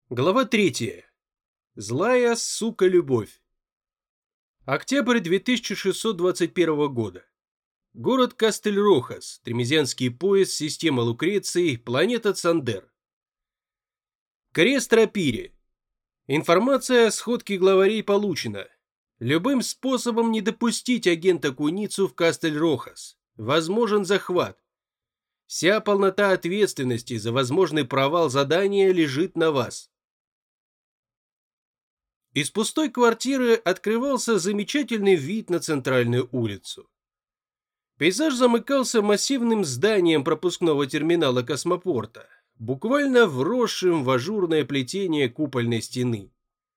Глава 3. Злая сука любовь. Октябрь 2621 года. Город Кастель-Рохас, Тремезианский пояс, система Лукреции, планета Цандер. Крест Рапири. Информация о сходке главарей получена. Любым способом не допустить агента Куницу в Кастель-Рохас. Возможен захват. Вся полнота ответственности за возможный провал задания лежит на вас. Из пустой квартиры открывался замечательный вид на центральную улицу. Пейзаж замыкался массивным зданием пропускного терминала космопорта, буквально вросшим в ажурное плетение купольной стены.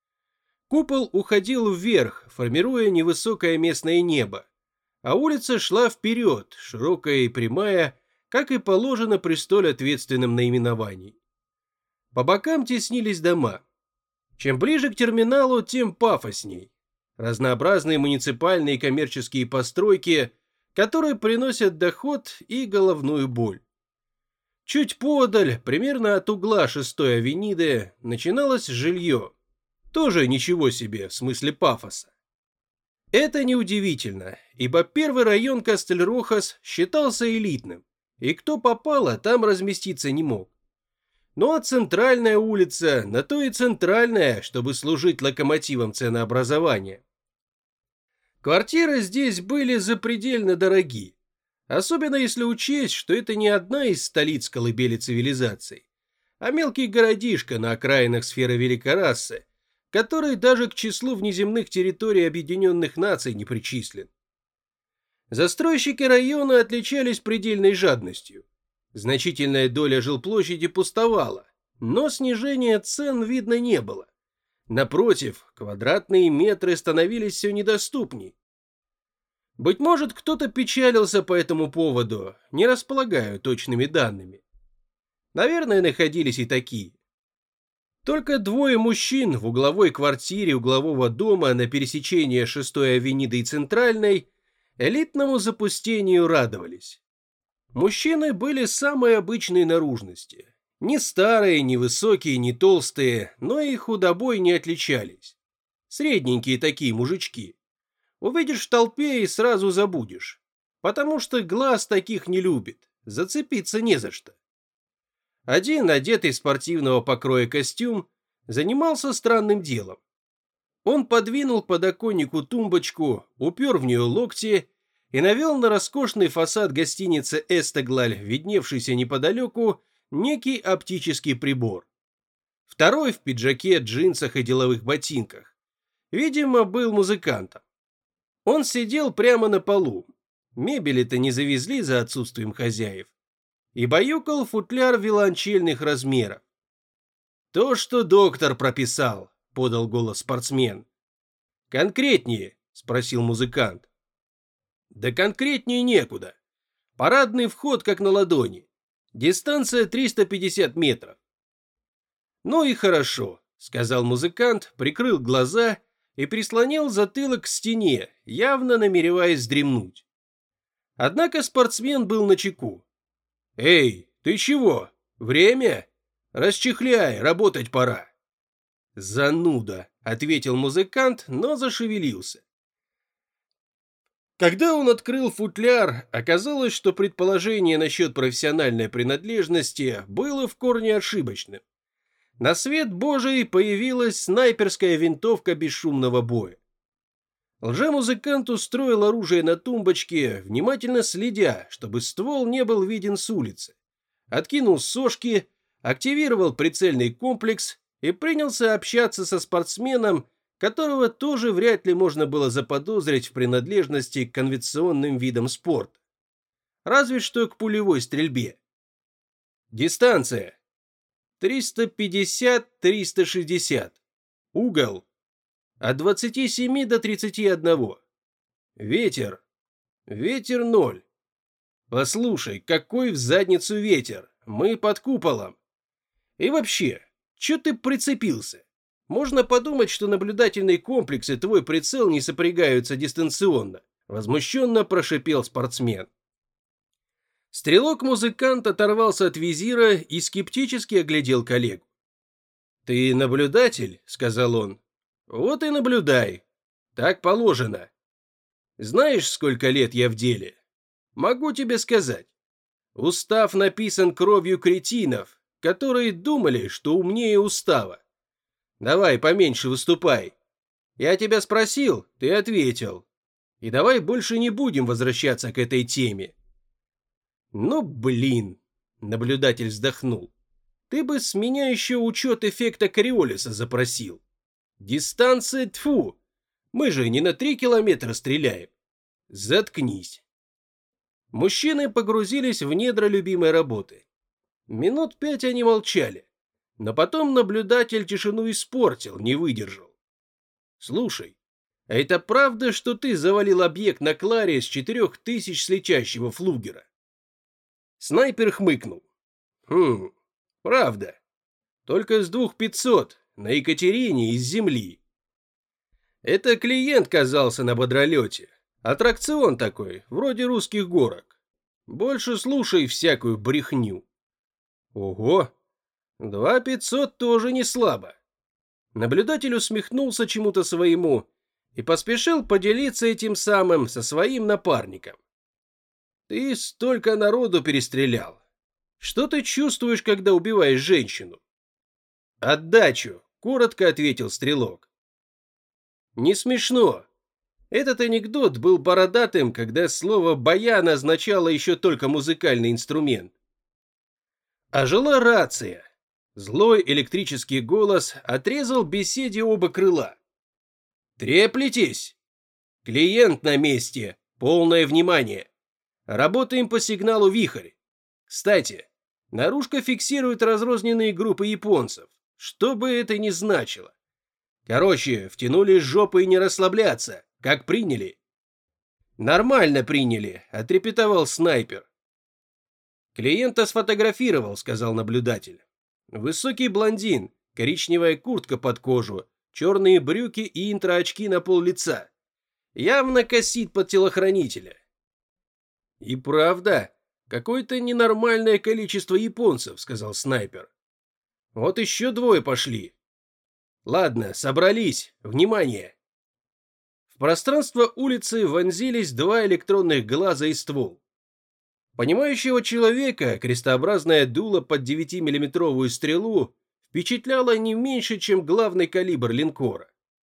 Купол уходил вверх, формируя невысокое местное небо, а улица шла вперед, широкая и прямая, как и положено при столь ответственном наименовании. По бокам теснились дома. Чем ближе к терминалу, тем пафосней. Разнообразные муниципальные и коммерческие постройки, которые приносят доход и головную боль. Чуть подаль, примерно от угла 6-й авениды, начиналось жилье. Тоже ничего себе, в смысле пафоса. Это неудивительно, ибо первый район Кастель-Рохас считался элитным, и кто попало, там разместиться не мог. Ну а центральная улица, на то и центральная, чтобы служить локомотивом ценообразования. Квартиры здесь были запредельно дороги, особенно если учесть, что это не одна из столиц колыбели цивилизаций, а мелкий городишко на окраинах сферы Великорассы, который даже к числу внеземных территорий Объединенных Наций не причислен. Застройщики района отличались предельной жадностью. Значительная доля жилплощади пустовала, но снижения цен видно не было. Напротив, квадратные метры становились все недоступней. Быть может, кто-то печалился по этому поводу, не располагаю точными данными. Наверное, находились и такие. Только двое мужчин в угловой квартире углового дома на пересечении 6-й авениды и Центральной элитному запустению радовались. Мужчины были самой обычной наружности. Ни старые, ни высокие, ни толстые, но и худобой не отличались. Средненькие такие мужички. Увидишь в толпе и сразу забудешь. Потому что глаз таких не любит, зацепиться не за что. Один, одетый в спортивного покроя костюм, занимался странным делом. Он подвинул к подоконнику тумбочку, упер в нее локти и навел на роскошный фасад гостиницы «Эстеглаль», видневшийся неподалеку, некий оптический прибор. Второй в пиджаке, джинсах и деловых ботинках. Видимо, был музыкантом. Он сидел прямо на полу. Мебели-то не завезли за отсутствием хозяев. И баюкал футляр виолончельных размеров. «То, что доктор прописал», — подал голос спортсмен. «Конкретнее», — спросил музыкант. Да конкретнее некуда. Парадный вход как на ладони. Дистанция 350 метров. Ну и хорошо, сказал музыкант, прикрыл глаза и прислонил затылок к стене, явно намереваясь вздремнуть. Однако спортсмен был начеку. Эй, ты чего? Время? Расчехляй, работать пора. Зануда, ответил музыкант, но зашевелился. Когда он открыл футляр, оказалось, что предположение насчет профессиональной принадлежности было в корне ошибочным. На свет Божий появилась снайперская винтовка бесшумного боя. Лжемузыкант устроил оружие на тумбочке, внимательно следя, чтобы ствол не был виден с улицы. Откинул сошки, активировал прицельный комплекс и принялся общаться со спортсменом, которого тоже вряд ли можно было заподозрить в принадлежности к конвенционным видам спорта. Разве что к пулевой стрельбе. Дистанция. 350-360. Угол. От 27 до 31. Ветер. Ветер 0. Послушай, какой в задницу ветер. Мы под куполом. И вообще, чё ты прицепился? Можно подумать, что наблюдательный комплекс и твой прицел не сопрягаются дистанционно, возмущенно прошипел спортсмен. Стрелок-музыкант оторвался от визира и скептически оглядел коллегу. «Ты наблюдатель?» — сказал он. «Вот и наблюдай. Так положено. Знаешь, сколько лет я в деле? Могу тебе сказать. Устав написан кровью кретинов, которые думали, что умнее устава. Давай поменьше выступай. Я тебя спросил, ты ответил. И давай больше не будем возвращаться к этой теме». «Ну, блин», — наблюдатель вздохнул. «Ты бы с меня еще учет эффекта Кориолиса запросил. Дистанция, тьфу, мы же не на 3 километра стреляем. Заткнись». Мужчины погрузились в недра любимой работы. Минут 5 они молчали, но потом наблюдатель тишину испортил, не выдержал. «Слушай, а это правда, что ты завалил объект на Кларе с 4000 с летящего флугера?» Снайпер хмыкнул. Правда. Только с 2500 на Екатерине из земли. Это клиент казался на бодролете. Аттракцион такой, вроде русских горок. Больше слушай всякую брехню». «Ого, 2500 тоже не слабо». Наблюдатель усмехнулся чему-то своему и поспешил поделиться этим самым со своим напарником. «Ты столько народу перестрелял. Что ты чувствуешь, когда убиваешь женщину?» «Отдачу», — коротко ответил стрелок. «Не смешно. Этот анекдот был бородатым, когда слово «баян» означало еще только музыкальный инструмент. Ожила рация. Злой электрический голос отрезал беседе оба крыла. «Треплетесь! Клиент на месте! Полное внимание! Работаем по сигналу «Вихрь». Кстати, наружка фиксирует разрозненные группы японцев, что бы это ни значило. Короче, втянули жопы и не расслабляться, как приняли». «Нормально приняли», — отрепетовал снайпер. «Клиента сфотографировал», — сказал наблюдатель. «Высокий блондин, коричневая куртка под кожу, черные брюки и интроочки на пол лица. Явно косит под телохранителя». «И правда, какое-то ненормальное количество японцев», — сказал снайпер. «Вот еще двое пошли. Ладно, собрались. Внимание!» В пространство улицы вонзились два электронных глаза и ствол. Понимающего человека крестообразное дуло под 9-миллиметровую стрелу впечатляло не меньше, чем главный калибр линкора.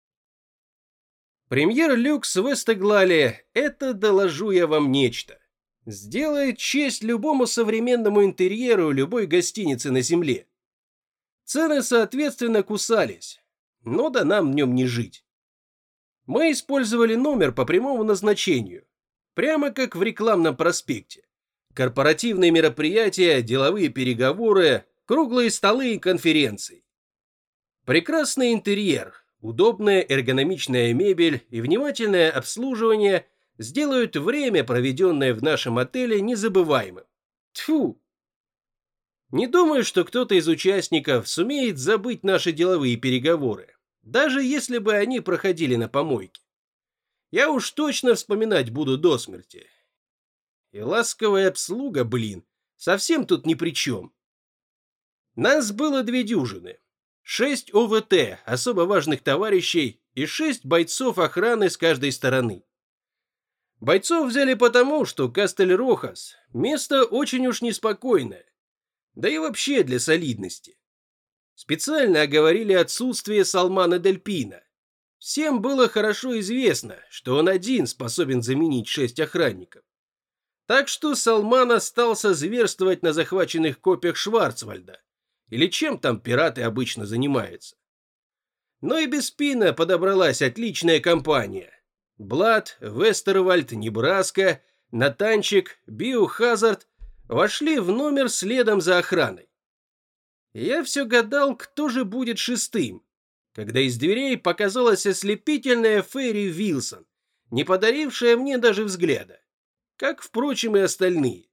Премьер люкс в Эстеглале – это, доложу я вам, нечто. Сделает честь любому современному интерьеру любой гостиницы на земле. Цены, соответственно, кусались, но да нам в нем не жить. Мы использовали номер по прямому назначению, прямо как в рекламном проспекте. Корпоративные мероприятия, деловые переговоры, круглые столы и конференции. Прекрасный интерьер, удобная эргономичная мебель и внимательное обслуживание сделают время, проведенное в нашем отеле, незабываемым. Тьфу! Не думаю, что кто-то из участников сумеет забыть наши деловые переговоры, даже если бы они проходили на помойке. Я уж точно вспоминать буду до смерти. И ласковая обслуга, блин, совсем тут ни при чем. Нас было 2 дюжины. 6 ОВТ, особо важных товарищей, и 6 бойцов охраны с каждой стороны. Бойцов взяли потому, что Кастель-Рохас – место очень уж неспокойное. Да и вообще для солидности. Специально оговорили отсутствие Салмана Дель Пино. Всем было хорошо известно, что он один способен заменить 6 охранников. Так что Салман остался зверствовать на захваченных копиях Шварцвальда, или чем там пираты обычно занимаются. Но и без Пина подобралась отличная компания. Блад, Вестервальд, Небраска, Натанчик, Биохазард вошли в номер следом за охраной. Я все гадал, кто же будет шестым, когда из дверей показалась ослепительная Ферри Вилсон, не подарившая мне даже взгляда, как, впрочем, и остальные.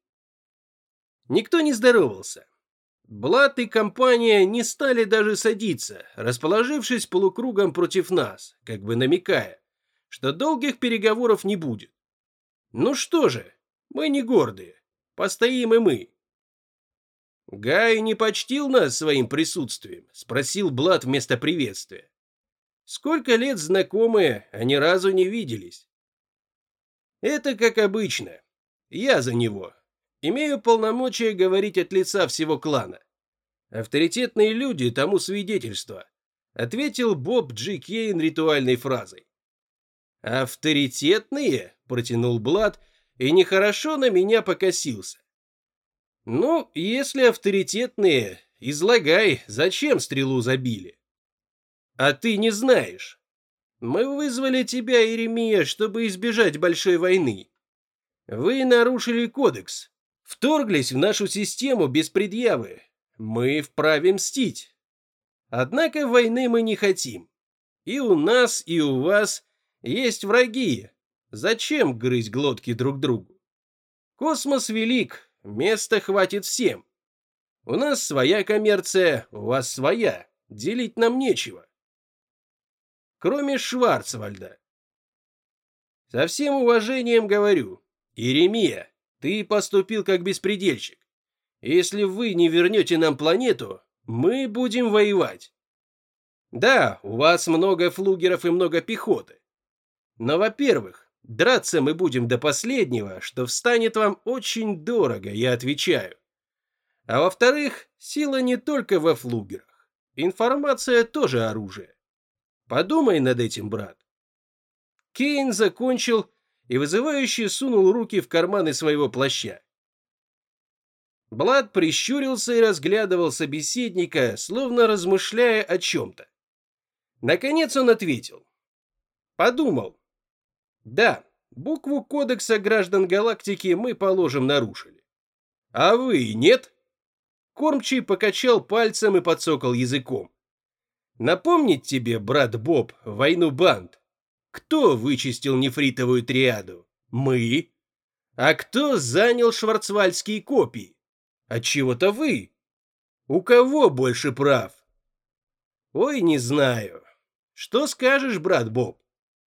Никто не здоровался. Блад и компания не стали даже садиться, расположившись полукругом против нас, как бы намекая, что долгих переговоров не будет. Ну что же, мы не гордые, постоим и мы. Гай не почтил нас своим присутствием, спросил Блад вместо приветствия. Сколько лет знакомы, а ни разу не виделись. Это как обычно. Я за него. Имею полномочия говорить от лица всего клана. Авторитетные люди тому свидетельство, ответил Боб Джи Кейн ритуальной фразой. «Авторитетные?» – протянул Блад и нехорошо на меня покосился. «Ну, если авторитетные, излагай, зачем стрелу забили?» «А ты не знаешь. Мы вызвали тебя, Иеремия, чтобы избежать большой войны. Вы нарушили кодекс, вторглись в нашу систему без предъявы. Мы вправе мстить. Однако войны мы не хотим. И у нас, и у вас есть враги. Зачем грызть глотки друг другу? Космос велик, места хватит всем. У нас своя коммерция, у вас своя. Делить нам нечего. Кроме Шварцвальда. Со всем уважением говорю, Иеремия, ты поступил как беспредельщик. Если вы не вернете нам планету, мы будем воевать. Да, у вас много флугеров и много пехоты. Но, во-первых, драться мы будем до последнего, что встанет вам очень дорого, я отвечаю. А во-вторых, сила не только во флугерах. Информация тоже оружие. Подумай над этим, брат. Кейн закончил и вызывающе сунул руки в карманы своего плаща. Блад прищурился и разглядывал собеседника, словно размышляя о чем-то. Наконец он ответил. Подумал. Да, букву Кодекса граждан галактики мы, положим, нарушили. А вы нет? Кормчий покачал пальцем и подсокал языком. Напомнить тебе, брат Боб, войну банд? Кто вычистил нефритовую триаду? Мы. А кто занял шварцвальдские копии? Отчего-то вы. У кого больше прав? Ой, не знаю. Что скажешь, брат Боб?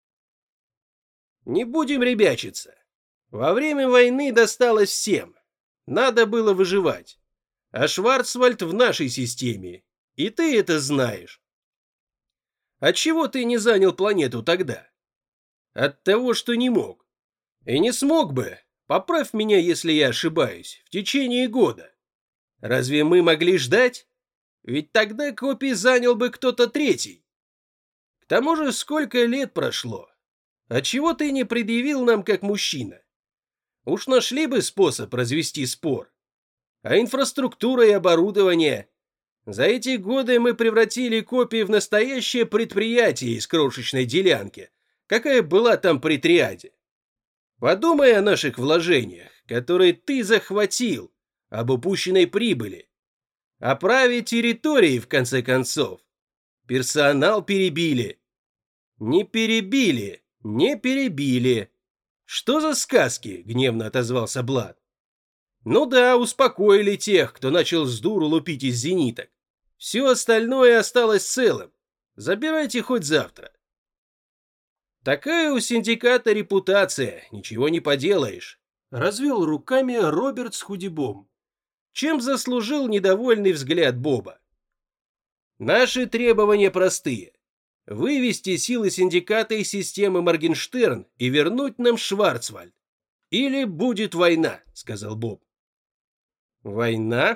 Не будем ребячиться. Во время войны досталось всем. Надо было выживать. А Шварцвальд в нашей системе. И ты это знаешь. Отчего ты не занял планету тогда? От того, что не мог. И не смог бы, поправь меня, если я ошибаюсь, в течение года. Разве мы могли ждать? Ведь тогда копии занял бы кто-то третий. К тому же сколько лет прошло. Отчего ты не предъявил нам как мужчина? Уж нашли бы способ развести спор. А инфраструктура и оборудование? За эти годы мы превратили копии в настоящее предприятие из крошечной делянки, какая была там при триаде. Подумай о наших вложениях, которые ты захватил, об упущенной прибыли. О праве территории, в конце концов. Персонал перебили. Не перебили, не перебили. Что за сказки? Гневно отозвался Блад. Ну да, успокоили тех, кто начал с дуру лупить из зениток. Все остальное осталось целым. Забирайте хоть завтра. Такая у синдиката репутация, ничего не поделаешь. Развел руками Роберт с Худибом. Чем заслужил недовольный взгляд Боба. Наши требования простые. Вывести силы синдиката из системы Моргенштерн и вернуть нам Шварцвальд. Или будет война, сказал Боб. Война?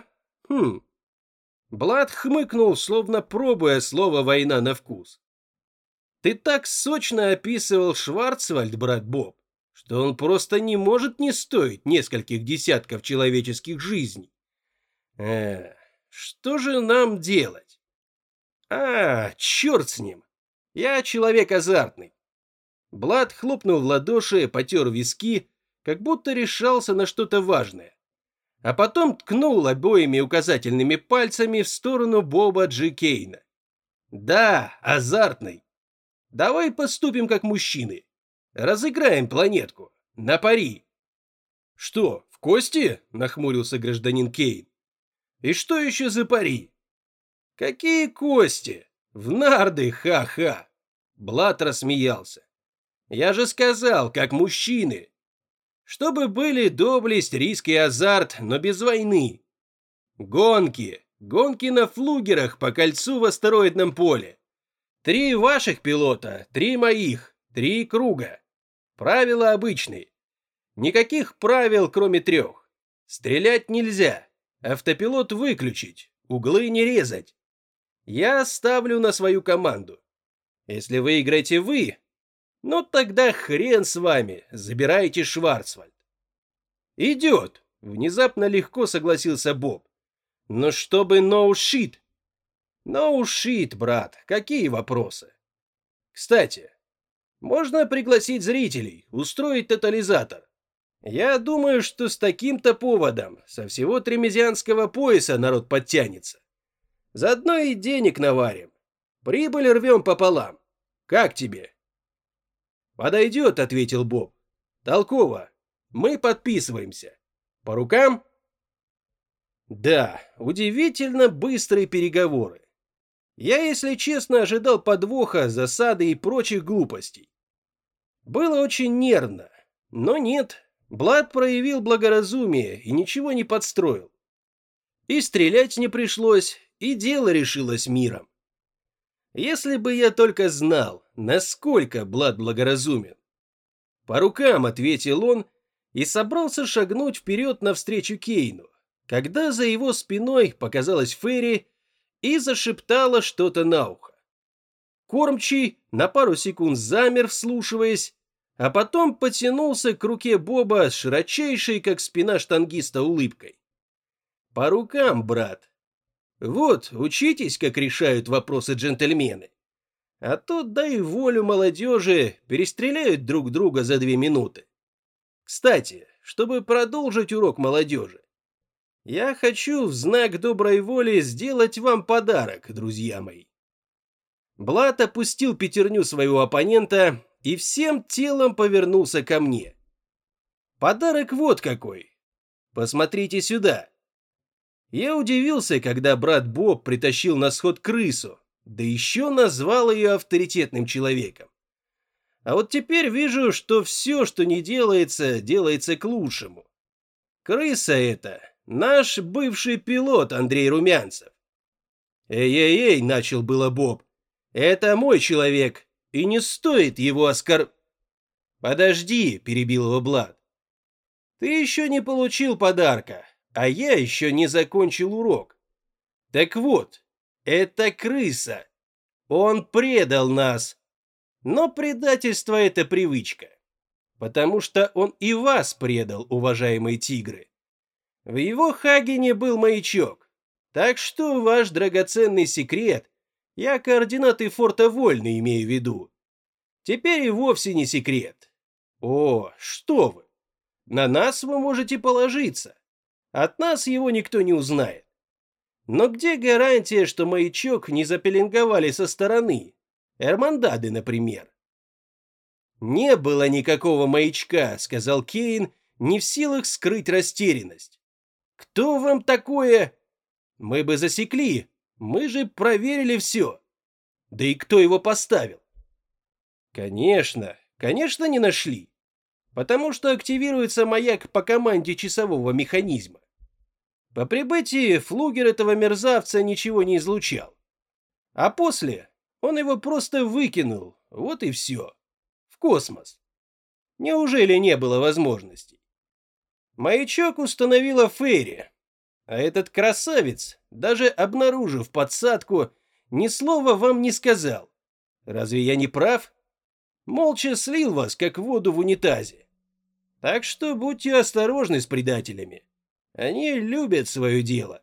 Блад хмыкнул, словно пробуя слово «война» на вкус. Ты так сочно описывал Шварцвальд, брат Боб, что он просто не может не стоить нескольких десятков человеческих жизней. Что же нам делать? Черт с ним. Я человек азартный. Блад хлопнул в ладоши, потер виски, как будто решался на что-то важное. А потом ткнул обоими указательными пальцами в сторону Боба Джи Кейна. Да, азартный. Давай поступим как мужчины. Разыграем планетку. На пари. Что, в кости? Нахмурился гражданин Кейн. И что еще за пари? Какие кости? В нарды, ха-ха. Блад рассмеялся. Я же сказал, как мужчины. Чтобы были доблесть, риск и азарт, но без войны. Гонки. Гонки на флугерах по кольцу в астероидном поле. 3 ваших пилота, 3 моих, 3 круга. Правила обычные. Никаких правил, кроме 3. Стрелять нельзя. Автопилот выключить. Углы не резать. Я ставлю на свою команду. Если выиграете вы, ну тогда хрен с вами, забирайте Шварцвальд. Идет. Внезапно легко согласился Боб. Но чтобы no shit. No shit, брат, какие вопросы? Кстати, можно пригласить зрителей, устроить тотализатор. Я думаю, что с таким-то поводом со всего тремезианского пояса народ подтянется. Заодно и денег наварим. Прибыль рвем пополам. Как тебе? Подойдет, ответил Боб. Толково. Мы подписываемся. По рукам? Да, удивительно быстрые переговоры. Я, если честно, ожидал подвоха, засады и прочих глупостей. Было очень нервно, но нет. Блад проявил благоразумие и ничего не подстроил. И стрелять не пришлось, и дело решилось миром. Если бы я только знал, насколько Блад благоразумен. По рукам, ответил он, и собрался шагнуть вперед навстречу Кейну, когда за его спиной показалась Ферри и зашептала что-то на ухо. Кормчий на пару секунд замер, вслушиваясь, а потом потянулся к руке Боба с широчайшей, как спина штангиста, улыбкой. По рукам, брат. Вот, учитесь, как решают вопросы джентльмены. А то, дай волю молодежи, перестреляют друг друга за 2 минуты. Кстати, чтобы продолжить урок молодежи, я хочу в знак доброй воли сделать вам подарок, друзья мои. Блад опустил пятерню своего оппонента и всем телом повернулся ко мне. Подарок вот какой. Посмотрите сюда. Я удивился, когда брат Боб притащил на сход крысу, да еще назвал ее авторитетным человеком. А вот теперь вижу, что все, что не делается, делается к лучшему. Крыса это наш бывший пилот Андрей Румянцев. Эй-эй-эй, начал было Боб. Это мой человек, и не стоит его Подожди, перебил его Блад. Ты еще не получил подарка, а я еще не закончил урок. Так вот, это крыса. Он предал нас. Но предательство — это привычка. Потому что он и вас предал, уважаемые тигры. В его Хагене был маячок. Так что ваш драгоценный секрет, я координаты форта Вольный имею в виду, теперь и вовсе не секрет. О, что вы! На нас вы можете положиться. От нас его никто не узнает. Но где гарантия, что маячок не запеленговали со стороны? Эрмандады, например. «Не было никакого маячка», — сказал Кейн, не в силах скрыть растерянность. «Кто вам такое?» «Мы бы засекли, мы же проверили все. Да и кто его поставил?» «Конечно, не нашли. Потому что активируется маяк по команде часового механизма. По прибытии флугер этого мерзавца ничего не излучал. А после он его просто выкинул, вот и все. В космос. Неужели не было возможностей? Маячок установила Ферри, а этот красавец, даже обнаружив подсадку, ни слова вам не сказал. Разве я не прав? Молча слил вас, как воду в унитазе. Так что будьте осторожны с предателями. Они любят свое дело.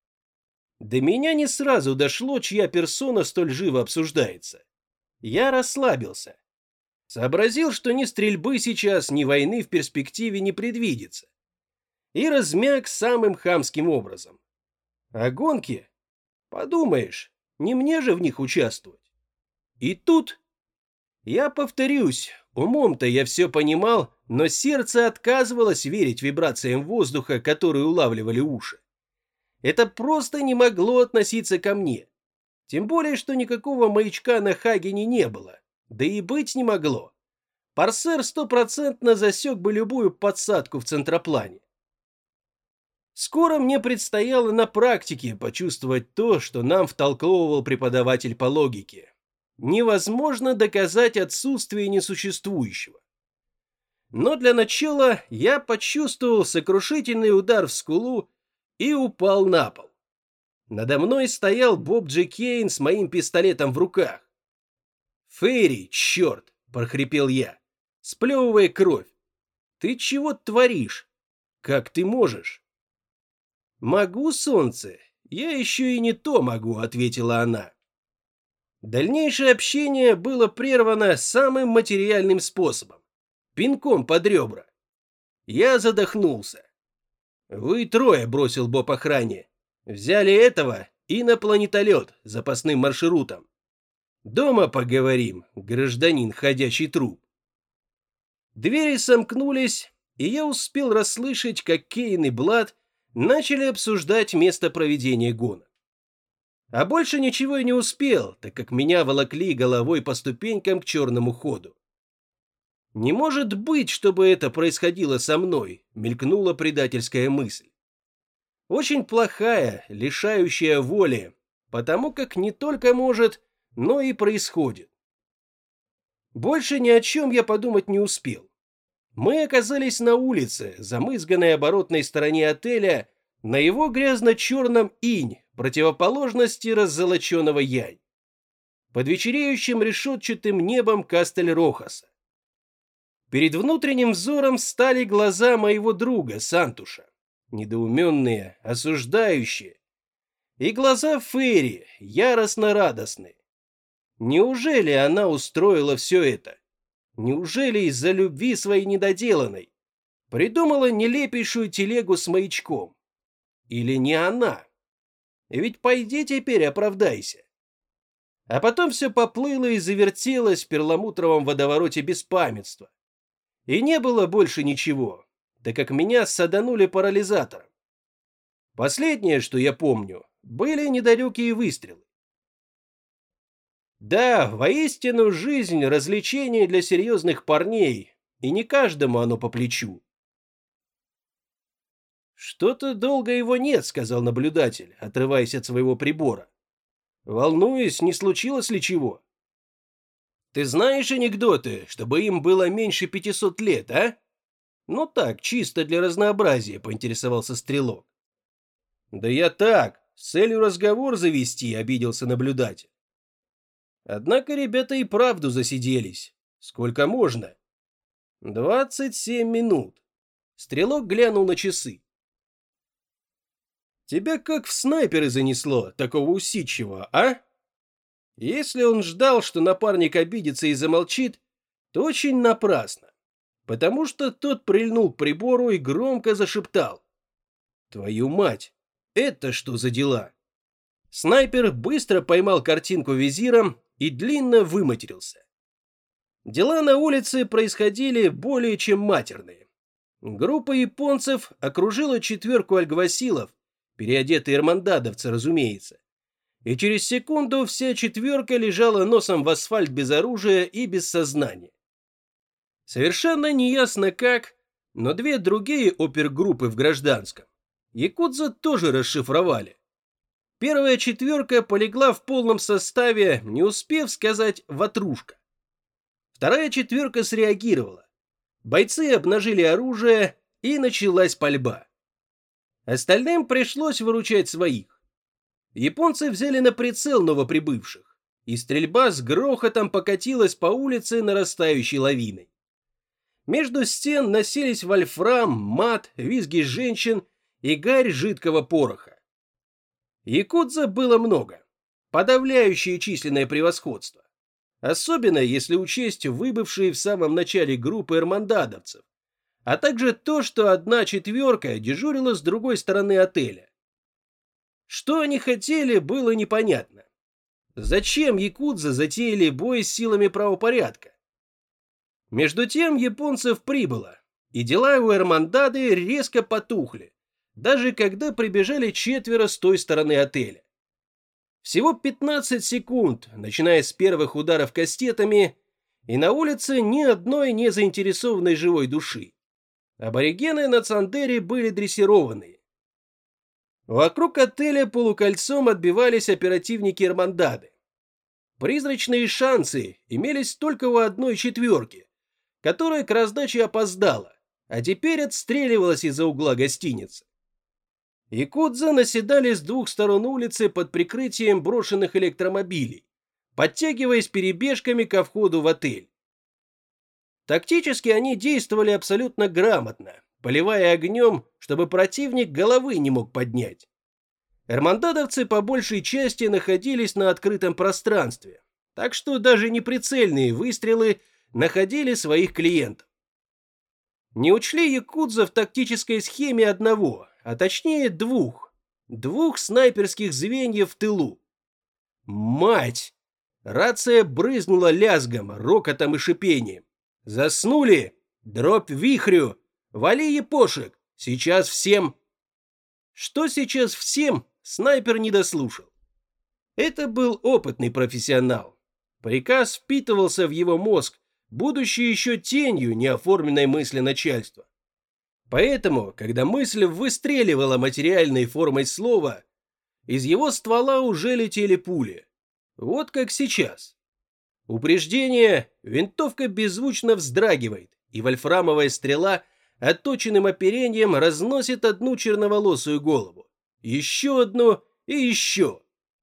До меня не сразу дошло, чья персона столь живо обсуждается. Я расслабился. Сообразил, что ни стрельбы сейчас, ни войны в перспективе не предвидится. И размяк самым хамским образом. А гонки? Подумаешь, не мне же в них участвовать. И тут... Я повторюсь, умом-то я все понимал, но сердце отказывалось верить вибрациям воздуха, которые улавливали уши. Это просто не могло относиться ко мне. Тем более, что никакого маячка на Хагене не было. Да и быть не могло. Парсер 100% засек бы любую подсадку в центроплане. Скоро мне предстояло на практике почувствовать то, что нам втолковывал преподаватель по логике. Невозможно доказать отсутствие несуществующего. Но для начала я почувствовал сокрушительный удар в скулу и упал на пол. Надо мной стоял Боб Джи Кейн с моим пистолетом в руках. «Ферри, черт!» – прохрипел я, сплевывая кровь. «Ты чего творишь? Как ты можешь?» «Могу, солнце, я еще и не то могу», — ответила она. Дальнейшее общение было прервано самым материальным способом — пинком под ребра. Я задохнулся. «Вы трое», — бросил Боб охране, — «взяли этого и на планетолет запасным маршрутом. Дома поговорим, гражданин ходячий труп». Двери сомкнулись, и я успел расслышать, как Кейн и Блад начали обсуждать место проведения гонок. А больше ничего и не успел, так как меня волокли головой по ступенькам к черному ходу. «Не может быть, чтобы это происходило со мной», — мелькнула предательская мысль. Очень плохая, лишающая воли, потому как не только может, но и происходит. Больше ни о чем я подумать не успел. Мы оказались на улице, замызганной оборотной стороне отеля, на его грязно-черном инь, противоположности раззолоченного янь, под вечереющим решетчатым небом Кастель-Рохаса. Перед внутренним взором стали глаза моего друга Сантуша, недоуменные, осуждающие, и глаза Ферри, яростно радостные. Неужели она устроила все это? Неужели из-за любви своей недоделанной придумала нелепейшую телегу с маячком? Или не она? Ведь пойди теперь оправдайся. А потом все поплыло и завертелось в перламутровом водовороте беспамятства. И не было больше ничего, так как меня саданули парализатором. Последнее, что я помню, были недалекие выстрелы. Да, воистину жизнь — развлечение для серьезных парней, и не каждому оно по плечу. «Что-то долго его нет», — сказал наблюдатель, отрываясь от своего прибора. «Волнуюсь, не случилось ли чего?» «Ты знаешь анекдоты, чтобы им было меньше 500 лет, а?» «Ну так, чисто для разнообразия», — поинтересовался стрелок. «Да я так, с целью разговор завести», — обиделся наблюдатель. Однако ребята и правду засиделись. Сколько можно? 27 минут. Стрелок глянул на часы. Тебя как в снайперы занесло, такого усидчивого, а? Если он ждал, что напарник обидится и замолчит, то очень напрасно, потому что тот прильнул к прибору и громко зашептал. Твою мать, это что за дела? Снайпер быстро поймал картинку визиром и длинно выматерился. Дела на улице происходили более чем матерные. Группа японцев окружила четверку альгвасилов, переодетые эрмандадовцы, разумеется, и через секунду вся четверка лежала носом в асфальт без оружия и без сознания. Совершенно неясно как, но две другие опергруппы в гражданском якудза тоже расшифровали. Первая четверка полегла в полном составе, не успев сказать «ватрушка». Вторая четверка среагировала. Бойцы обнажили оружие, и началась пальба. Остальным пришлось выручать своих. Японцы взяли на прицел новоприбывших, и стрельба с грохотом покатилась по улице нарастающей лавиной. Между стен носились вольфрам, мат, визги женщин и гарь жидкого пороха. Якудза было много, подавляющее численное превосходство, особенно если учесть выбывшие в самом начале группы эрмандадовцев, а также то, что одна четверка дежурила с другой стороны отеля. Что они хотели, было непонятно. Зачем якудза затеяли бой с силами правопорядка? Между тем японцев прибыло, и дела у эрмандады резко потухли, даже когда прибежали четверо с той стороны отеля. Всего 15 секунд, начиная с первых ударов кастетами, и на улице ни одной не заинтересованной живой души. Аборигены на Цандере были дрессированные. Вокруг отеля полукольцом отбивались оперативники Эрмандады. Призрачные шансы имелись только у одной четверки, которая к раздаче опоздала, а теперь отстреливалась из-за угла гостиницы. Якудза наседали с двух сторон улицы под прикрытием брошенных электромобилей, подтягиваясь перебежками ко входу в отель. Тактически они действовали абсолютно грамотно, поливая огнем, чтобы противник головы не мог поднять. Эрмандадовцы по большей части находились на открытом пространстве, так что даже неприцельные выстрелы находили своих клиентов. Не учли якудза в тактической схеме одного, а точнее двух снайперских звеньев в тылу. Мать! Рация брызнула лязгом, рокотом и шипением. Заснули? Дробь вихрю! Вали епошек! Сейчас всем... Что сейчас всем, снайпер не дослушал. Это был опытный профессионал. Приказ впитывался в его мозг, будучи еще тенью неоформленной мысли начальства. Поэтому, когда мысль выстреливала материальной формой слова, из его ствола уже летели пули. Вот как сейчас. Упреждение, винтовка беззвучно вздрагивает, и вольфрамовая стрела отточенным оперением разносит одну черноволосую голову. Еще одну и еще.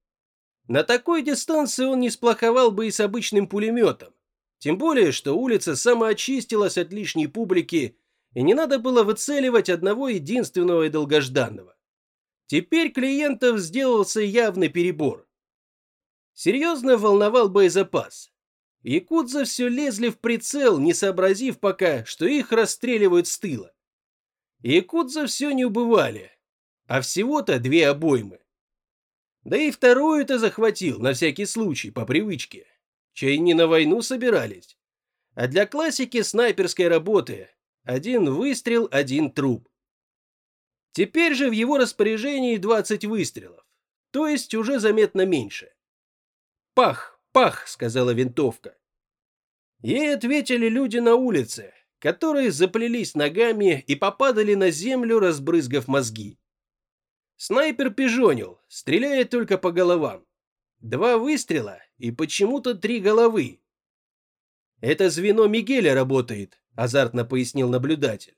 На такой дистанции он не сплоховал бы и с обычным пулеметом. Тем более, что улица самоочистилась от лишней публики, и не надо было выцеливать одного единственного и долгожданного. Теперь клиентов сделался явный перебор. Серьезно волновал боезапас. Якудза все лезли в прицел, не сообразив пока, что их расстреливают с тыла. Якудза все не убывали, а всего-то 2 обоймы. Да и вторую-то захватил, на всякий случай, по привычке. Чай не на войну собирались. А для классики снайперской работы 1 выстрел, 1 труп. Теперь же в его распоряжении 20 выстрелов, то есть уже заметно меньше. «Пах, пах!» — сказала винтовка. Ей ответили люди на улице, которые заплелись ногами и попадали на землю, разбрызгав мозги. Снайпер пижонил, стреляя только по головам. 2 выстрела и почему-то 3 головы. «Это звено Мигеля работает», — азартно пояснил наблюдатель.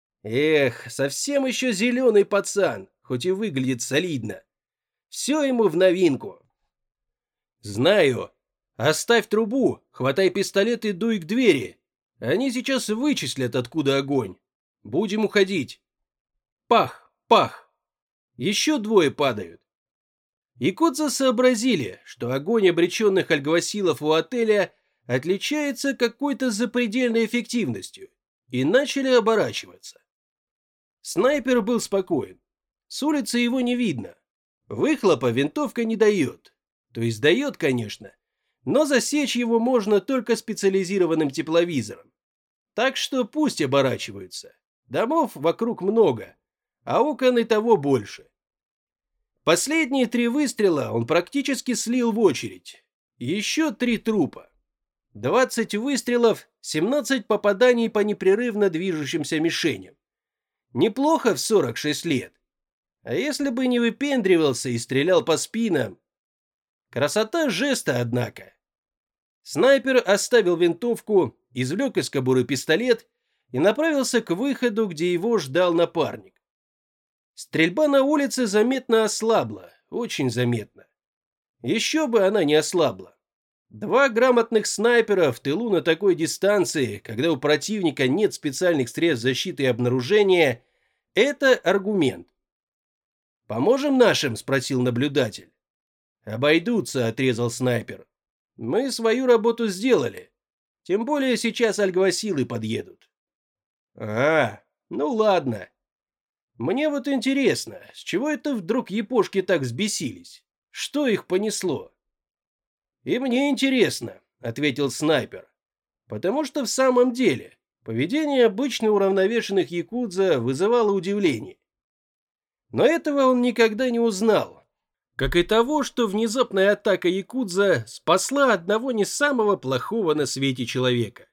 «Эх, совсем еще зеленый пацан, хоть и выглядит солидно. Все ему в новинку». «Знаю. Оставь трубу, хватай пистолет и дуй к двери. Они сейчас вычислят, откуда огонь. Будем уходить». Пах, пах. Еще 2 падают. Якудза сообразили, что огонь обреченных альгвасилов у отеля отличается какой-то запредельной эффективностью, и начали оборачиваться. Снайпер был спокоен. С улицы его не видно. Выхлопа винтовка не дает. То есть дает, конечно, но засечь его можно только специализированным тепловизором. Так что пусть оборачиваются. Домов вокруг много, а окон и того больше. Последние 3 выстрела он практически слил в очередь. Еще 3 трупа. 20 выстрелов, 17 попаданий по непрерывно движущимся мишеням. Неплохо в 46 лет. А если бы не выпендривался и стрелял по спинам? Красота жеста, однако. Снайпер оставил винтовку, извлек из кобуры пистолет и направился к выходу, где его ждал напарник. Стрельба на улице заметно ослабла, очень заметно. Еще бы она не ослабла. 2 грамотных снайпера в тылу на такой дистанции, когда у противника нет специальных средств защиты и обнаружения, это аргумент. «Поможем нашим?» – спросил наблюдатель. «Обойдутся», – отрезал снайпер. «Мы свою работу сделали. Тем более сейчас альгвасилы подъедут». «А, ну ладно. Мне вот интересно, с чего это вдруг япошки так взбесились? Что их понесло?» «И мне интересно», — ответил снайпер. «Потому что в самом деле поведение обычно уравновешенных якудза вызывало удивление. Но этого он никогда не узнал, как и того, что внезапная атака якудза спасла одного не самого плохого на свете человека.